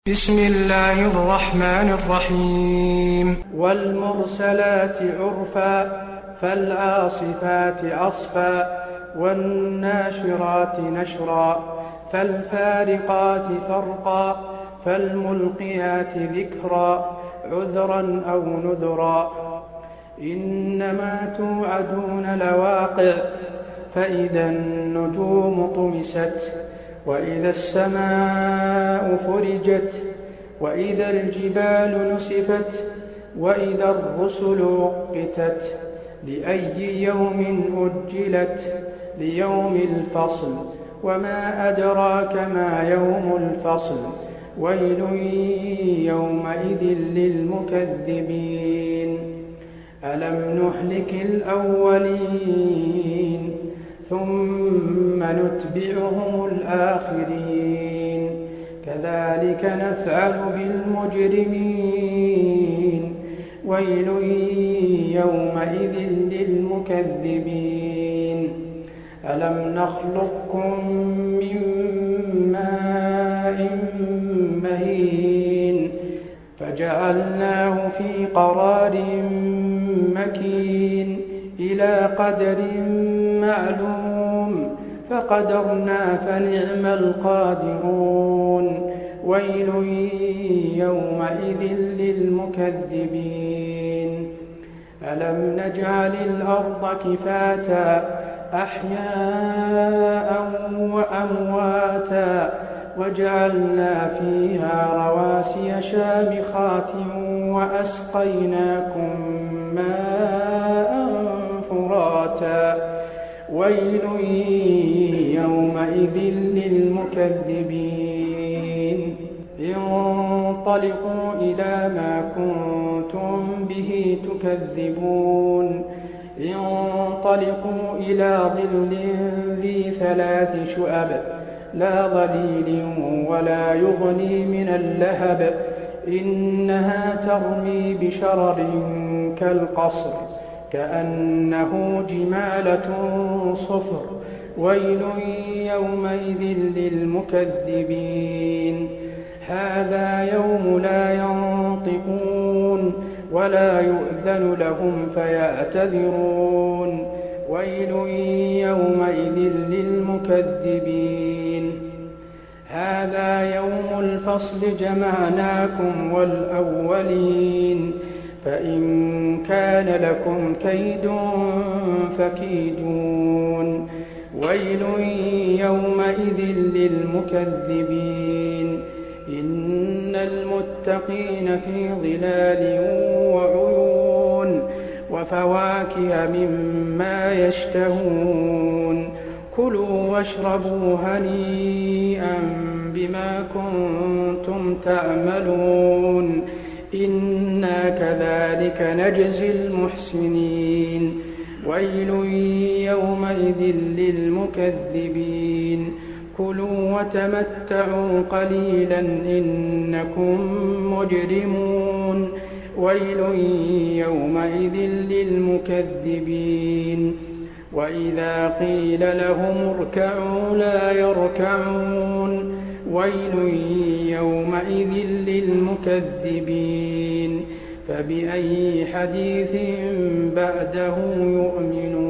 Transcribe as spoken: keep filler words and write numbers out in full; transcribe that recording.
بسم الله الرحمن الرحيم والمرسلات عرفا فالعاصفات عصفا والناشرات نشرا فالفارقات فرقا فالملقيات ذكرا عذرا أو نذرا إنما توعدون لواقع فإذا النجوم طمست وإذا السماء فرجت وإذا الجبال نسفت وإذا الرسل وقتت لأي يوم أجلت ليوم الفصل وما أدراك ما يوم الفصل ويل يومئذ للمكذبين ألم نهلك الأولين ثم نتبعهم الآخرين كذلك نفعل بالمجرمين ويل يومئذ للمكذبين ألم نخلقكم من ماء مهين فجعلناه في قرار مكين إلى قدر معلوم فقدرنا فنعم القادرون ويل يومئذ للمكذبين ألم نجعل الأرض كفاتا أحياء وأمواتا وجعلنا فيها رواسي شامخات وأسقيناكم ماء فراتا ويل يومئذ للمكذبين انطلقوا إلى ما كنتم به تكذبون انطلقوا إلى ظل ذي ثلاث شعب لا ظليل ولا يغني من اللهب إنها ترمي بشرر كالقصر كأنه جمالة صفر ويل يومئذ للمكذبين هذا يوم لا ينطقون ولا يؤذن لهم فيعتذرون ويل يومئذ للمكذبين هذا يوم الفصل جمعناكم والأولين فإن كان لكم كيد فكيدون ويل يومئذ للمكذبين إن المتقين في ظلال وعيون وفواكه مما يشتهون كلوا واشربوا هنيئا بما كنتم تعملون إنا كذلك نجزي المحسنين ويل يومئذ للمكذبين كلوا وتمتعوا قليلا إنكم مجرمون ويل يومئذ للمكذبين وإذا قيل لهم اركعوا لا يركعون ويل يومئذ للمكذبين فبأي حديث بعده يؤمنون